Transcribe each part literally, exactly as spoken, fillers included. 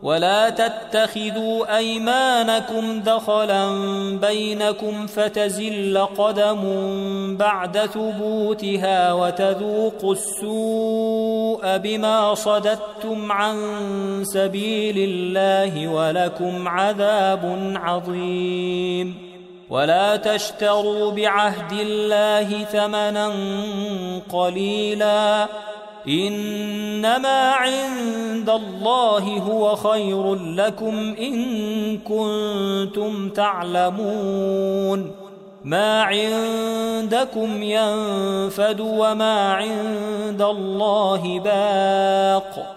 ولا تتخذوا أيمانكم دخلا بينكم فتزل قدم بعد ثبوتها وتذوقوا السوء بما صددتم عن سبيل الله ولكم عذاب عظيم. ولا تشتروا بعهد الله ثمنا قليلا إنما عند الله هو خير لكم إن كنتم تعلمون. ما عندكم ينفد وما عند الله باق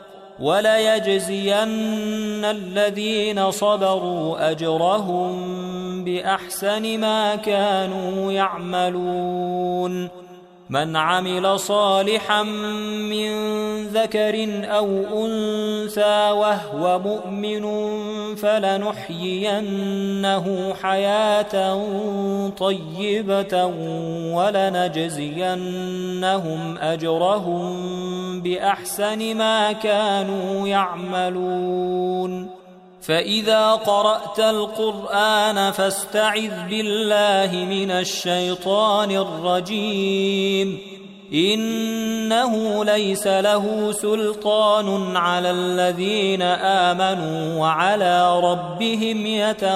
وليجزين الذين صبروا أجرهم بأحسن ما كانوا يعملون. من عمل صالحا من ذكر أو أنثى وهو مؤمن فلنحيينه حياة طيبة ولنجزينهم أجرهم بأحسن ما كانوا يعملون. فإذا قرأت القرآن فاستعذ بالله من الشيطان الرجيم إنه ليس له سلطان على الذين آمنوا وعلى ربهم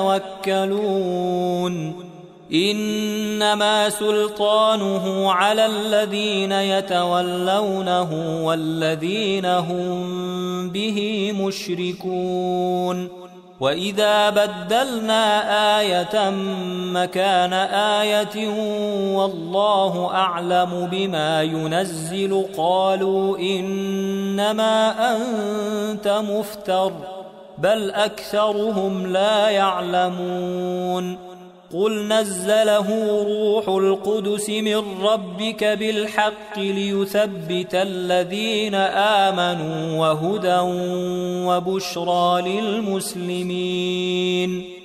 يتوكلون. إنما سلطانه على الذين يتولونه والذين هم به مشركون. وإذا بدلنا آية مكان آية والله أعلم بما ينزل قالوا إنما أنت مفتر بل أكثرهم لا يعلمون. قل نزله روح القدس من ربك بالحق ليثبت الذين آمنوا وهدى وبشرى للمسلمين.